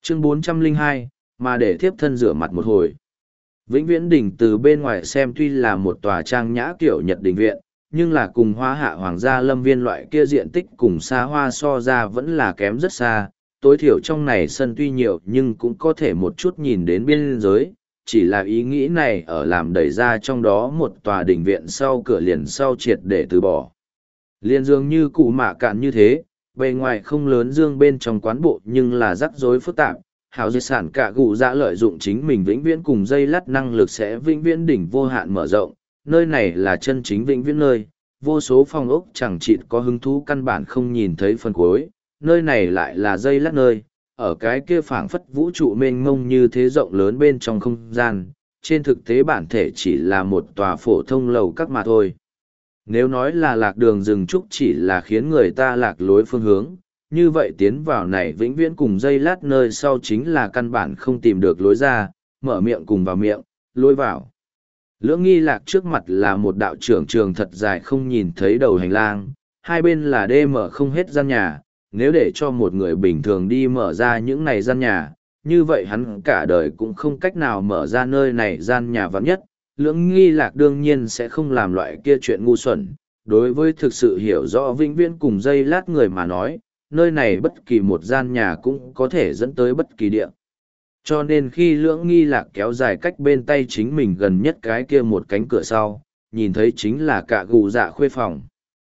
Chương 402, mà để thiếp thân rửa mặt một hồi. Vĩnh Viễn Đình từ bên ngoài xem tuy là một tòa trang nhã kiểu Nhật đình viện, nhưng là cùng Hoa Hạ Hoàng gia Lâm Viên loại kia diện tích cùng xa hoa so ra vẫn là kém rất xa. Tối thiểu trong này sân tuy nhiều nhưng cũng có thể một chút nhìn đến biên giới, chỉ là ý nghĩ này ở làm đẩy ra trong đó một tòa đình viện sau cửa liền sau triệt để từ bỏ. Liên dường như cụ mạ cạn như thế, bề ngoài không lớn dương bên trong quán bộ nhưng là rắc rối phức tạp. Hảo di sản cả gụ dạ lợi dụng chính mình vĩnh viễn cùng dây lắt năng lực sẽ vĩnh viễn đỉnh vô hạn mở rộng, nơi này là chân chính vĩnh viễn nơi, vô số phòng ốc chẳng chịt có hứng thú căn bản không nhìn thấy phần cuối, nơi này lại là dây lắt nơi, ở cái kia phảng phất vũ trụ mênh mông như thế rộng lớn bên trong không gian, trên thực tế bản thể chỉ là một tòa phổ thông lầu các mà thôi. Nếu nói là lạc đường rừng trúc chỉ là khiến người ta lạc lối phương hướng, như vậy tiến vào này vĩnh viễn cùng dây lát nơi sau chính là căn bản không tìm được lối ra, mở miệng cùng vào miệng, lối vào. Lưỡng nghi lạc trước mặt là một đạo trưởng trường thật dài không nhìn thấy đầu hành lang, hai bên là đê mở không hết gian nhà, nếu để cho một người bình thường đi mở ra những này gian nhà, như vậy hắn cả đời cũng không cách nào mở ra nơi này gian nhà vắng nhất. Lưỡng nghi lạc đương nhiên sẽ không làm loại kia chuyện ngu xuẩn, đối với thực sự hiểu rõ vĩnh viễn cùng dây lát người mà nói, nơi này bất kỳ một gian nhà cũng có thể dẫn tới bất kỳ địa. Cho nên khi lưỡng nghi lạc kéo dài cách bên tay chính mình gần nhất cái kia một cánh cửa sau, nhìn thấy chính là cả gù dạ khuê phòng.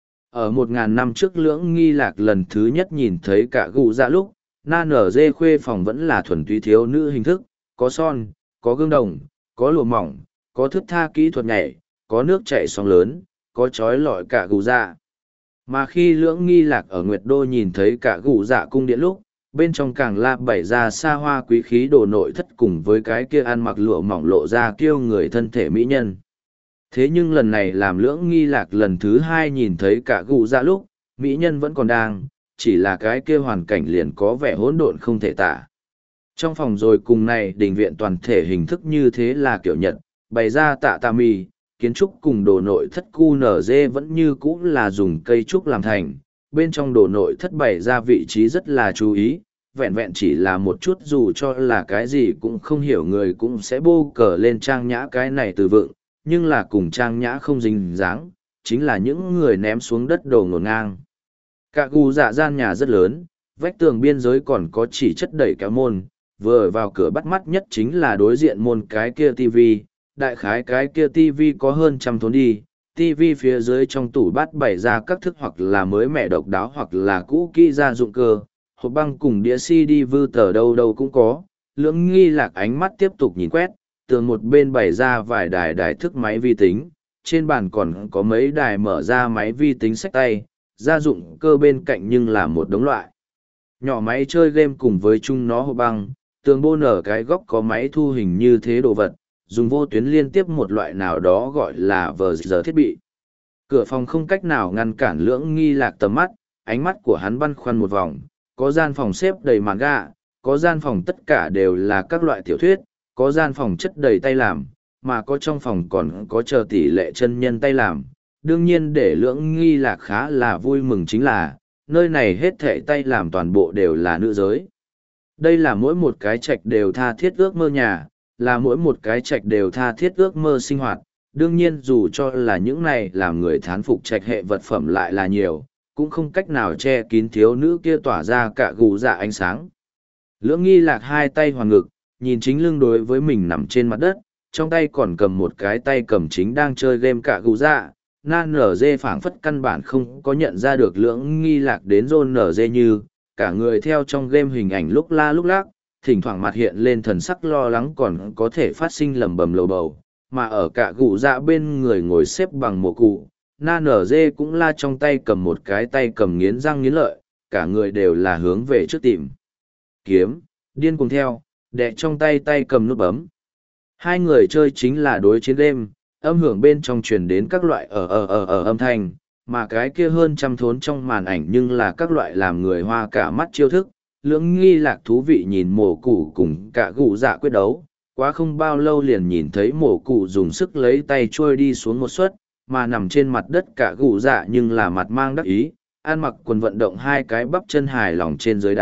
Ở 1000 năm trước lưỡng nghi lạc lần thứ nhất nhìn thấy cả gù dạ lúc, na nở dê khuê phòng vẫn là thuần túy thiếu nữ hình thức, có son, có gương đồng, có lụa mỏng, có thức tha kỹ thuật nhảy, có nước chảy sóng lớn, có trói lọi cả gù dạ. Mà khi lưỡng nghi lạc ở Nguyệt Đô nhìn thấy cả gù dạ cung điện lúc, bên trong càng la bày ra xa hoa quý khí đồ nội thất cùng với cái kia ăn mặc lụa mỏng lộ ra kiêu người thân thể mỹ nhân. Thế nhưng lần này làm lưỡng nghi lạc lần thứ hai nhìn thấy cả gù dạ lúc, mỹ nhân vẫn còn đang, chỉ là cái kia hoàn cảnh liền có vẻ hỗn độn không thể tả. Trong phòng rồi cùng này đình viện toàn thể hình thức như thế là kiểu Nhật, bày ra tạ tà mì, kiến trúc cùng đồ nội thất QNZ vẫn như cũ là dùng cây trúc làm thành, bên trong đồ nội thất bày ra vị trí rất là chú ý, vẹn vẹn chỉ là một chút dù cho là cái gì cũng không hiểu người cũng sẽ bô cờ lên trang nhã cái này từ vựng, nhưng là cùng trang nhã không dính dáng, chính là những người ném xuống đất đồ ngổn ngang. Cả gù dạ gian nhà rất lớn, vách tường biên giới còn có chỉ chất đẩy kéo môn, vừa vào cửa bắt mắt nhất chính là đối diện môn cái kia tivi, đại khái cái kia tivi có hơn 100 thốn đi, tivi phía dưới trong tủ bát bày ra các thức hoặc là mới mẻ độc đáo hoặc là cũ kỹ gia dụng cơ, hộp băng cùng đĩa CD vư tờ đâu đâu cũng có. Lưỡng nghi lạc ánh mắt tiếp tục nhìn quét, tường một bên bày ra vài đài thức máy vi tính, trên bàn còn có mấy đài mở ra máy vi tính xách tay, gia dụng cơ bên cạnh nhưng là một đống loại nhỏ máy chơi game cùng với chung nó hộp băng, tường bô nở cái góc có máy thu hình như thế đồ vật, dùng vô tuyến liên tiếp một loại nào đó gọi là vờ giờ thiết bị. Cửa phòng không cách nào ngăn cản lưỡng nghi lạc tầm mắt, ánh mắt của hắn băn khoăn một vòng, có gian phòng xếp đầy manga, có gian phòng tất cả đều là các loại tiểu thuyết, có gian phòng chất đầy tay làm, mà có trong phòng còn có chờ tỷ lệ chân nhân tay làm. Đương nhiên để lưỡng nghi lạc khá là vui mừng chính là, nơi này hết thảy tay làm toàn bộ đều là nữ giới. Đây là mỗi một cái trạch đều tha thiết ước mơ nhà, là mỗi một cái trạch đều tha thiết ước mơ sinh hoạt. Đương nhiên dù cho là những này làm người thán phục trạch hệ vật phẩm lại là nhiều, cũng không cách nào che kín thiếu nữ kia tỏa ra cả gù dạ ánh sáng. Lưỡng nghi lạc hai tay hoàn ngực, nhìn chính lưng đối với mình nằm trên mặt đất, trong tay còn cầm một cái tay cầm chính đang chơi game cả gù dạ. Na nở dê phảng phất căn bản không có nhận ra được lưỡng nghi lạc đến rôn nở dê như, cả người theo trong game hình ảnh lúc la lúc lác, thỉnh thoảng mặt hiện lên thần sắc lo lắng còn có thể phát sinh lầm bầm lầu bầu, mà ở cả gù dạ bên người ngồi xếp bằng một cụ, na nở dê cũng la trong tay cầm một cái tay cầm nghiến răng nghiến lợi, cả người đều là hướng về trước tìm kiếm, điên cùng theo, đè trong tay tay cầm nút bấm. Hai người chơi chính là đối chiến game, âm hưởng bên trong truyền đến các loại âm thanh, mà cái kia hơn 100 thốn trong màn ảnh nhưng là các loại làm người hoa cả mắt chiêu thức. Lưỡng nghi lạc thú vị nhìn mổ cụ cùng cả gù dạ quyết đấu, quá không bao lâu liền nhìn thấy mổ cụ dùng sức lấy tay trôi đi xuống một suất, mà nằm trên mặt đất cả gù dạ nhưng là mặt mang đắc ý, ăn mặc quần vận động hai cái bắp chân hài lòng trên dưới đá,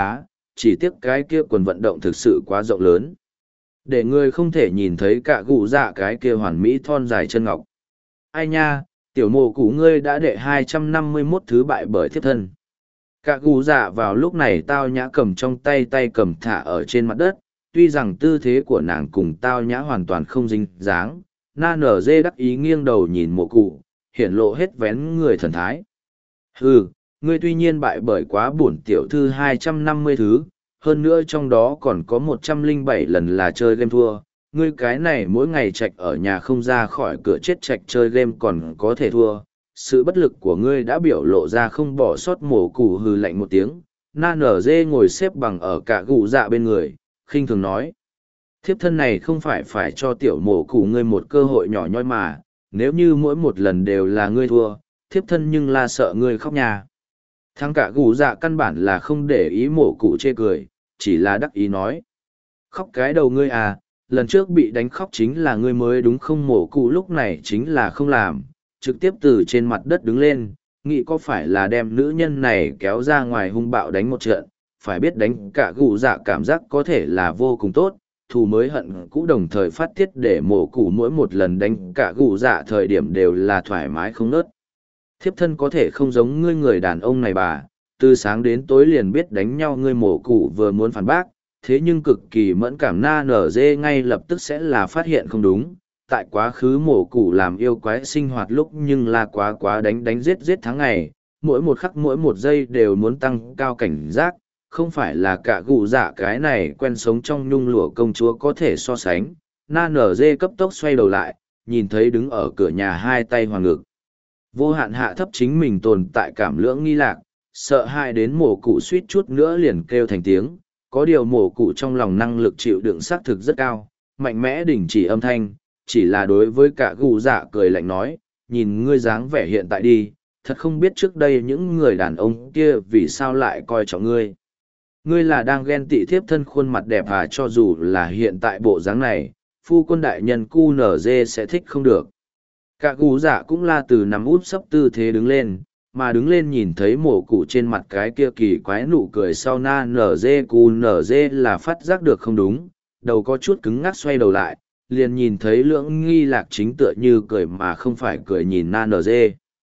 chỉ tiếc cái kia quần vận động thực sự quá rộng lớn. Để người không thể nhìn thấy cả gù dạ cái kia hoàn mỹ thon dài chân ngọc. Ai nha, tiểu mộ cụ ngươi đã đệ 251 thứ bại bởi thiếp thân. Cả gù dạ vào lúc này tao nhã cầm trong tay cầm thả ở trên mặt đất, tuy rằng tư thế của nàng cùng tao nhã hoàn toàn không dính dáng, na nở dê đắc ý nghiêng đầu nhìn mộ cụ, hiển lộ hết vén người thần thái. Hừ, ngươi tuy nhiên bại bởi quá bổn tiểu thư 250 thứ, hơn nữa trong đó còn có 107 lần là chơi game thua, ngươi cái này mỗi ngày trạch ở nhà không ra khỏi cửa chết trạch chơi game còn có thể thua. Sự bất lực của ngươi đã biểu lộ ra không bỏ sót mổ cụ hừ lạnh một tiếng, na nở dê ngồi xếp bằng ở cả gù dạ bên người, khinh thường nói. Thiếp thân này không phải cho tiểu mổ cụ ngươi một cơ hội nhỏ nhoi mà, nếu như mỗi một lần đều là ngươi thua, thiếp thân nhưng là sợ ngươi khóc nhà. Thằng cả gù dạ căn bản là không để ý mổ cụ chê cười, chỉ là đắc ý nói. Khóc cái đầu ngươi à, lần trước bị đánh khóc chính là ngươi mới đúng không, mổ cụ lúc này chính là không làm, trực tiếp từ trên mặt đất đứng lên, nghĩ có phải là đem nữ nhân này kéo ra ngoài hung bạo đánh một trận, phải biết đánh cả gù dạ cảm giác có thể là vô cùng tốt, thù mới hận cũ đồng thời phát tiết để mổ cụ mỗi một lần đánh cả gù dạ thời điểm đều là thoải mái không nớt. Thiếp thân có thể không giống ngươi người đàn ông này bà, từ sáng đến tối liền biết đánh nhau, ngươi mổ cụ vừa muốn phản bác, thế nhưng cực kỳ mẫn cảm na nở dê ngay lập tức sẽ là phát hiện không đúng. Tại quá khứ mổ cụ làm yêu quái sinh hoạt lúc nhưng là quá đánh giết tháng ngày, mỗi một khắc mỗi một giây đều muốn tăng cao cảnh giác, không phải là cả gù dạ cái này quen sống trong nhung lụa công chúa có thể so sánh. Na nở dê cấp tốc xoay đầu lại, nhìn thấy đứng ở cửa nhà hai tay hoàng ngực. Vô hạn hạ thấp chính mình tồn tại cảm lưỡng nghi lạc, sợ hãi đến mổ cụ suýt chút nữa liền kêu thành tiếng, có điều mổ cụ trong lòng năng lực chịu đựng xác thực rất cao, mạnh mẽ đình chỉ âm thanh, chỉ là đối với cả gù dạ cười lạnh nói, nhìn ngươi dáng vẻ hiện tại đi, thật không biết trước đây những người đàn ông kia vì sao lại coi trọng ngươi. Ngươi là đang ghen tị thiếp thân khuôn mặt đẹp à, cho dù là hiện tại bộ dáng này, phu quân đại nhân cu nở dê sẽ thích không được. Cả gù dạ cũng là từ nằm úp sấp tư thế đứng lên, mà đứng lên nhìn thấy mổ cụ trên mặt cái kia kỳ quái nụ cười sau na nở dê cu nở dê là phát giác được không đúng, đầu có chút cứng ngắc xoay đầu lại, liền nhìn thấy lưỡng nghi lạc chính tựa như cười mà không phải cười nhìn na nở dê.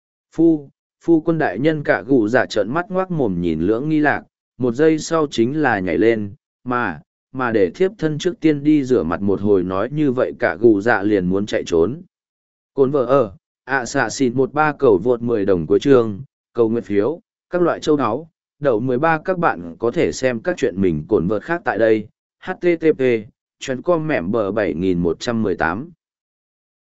Phu quân đại nhân cả gù dạ trợn mắt ngoác mồm nhìn lưỡng nghi lạc, một giây sau chính là nhảy lên, mà để thiếp thân trước tiên đi rửa mặt một hồi nói như vậy cả gù dạ liền muốn chạy trốn. Cồn vợ ở, xạ xịt 13 cầu vượt 10 đồng của chương, cầu nguyện phiếu, các loại châu áo, đậu 13 các bạn có thể xem các chuyện mình cồn vợt khác tại đây, http, chuyến com mẻm bờ 7118.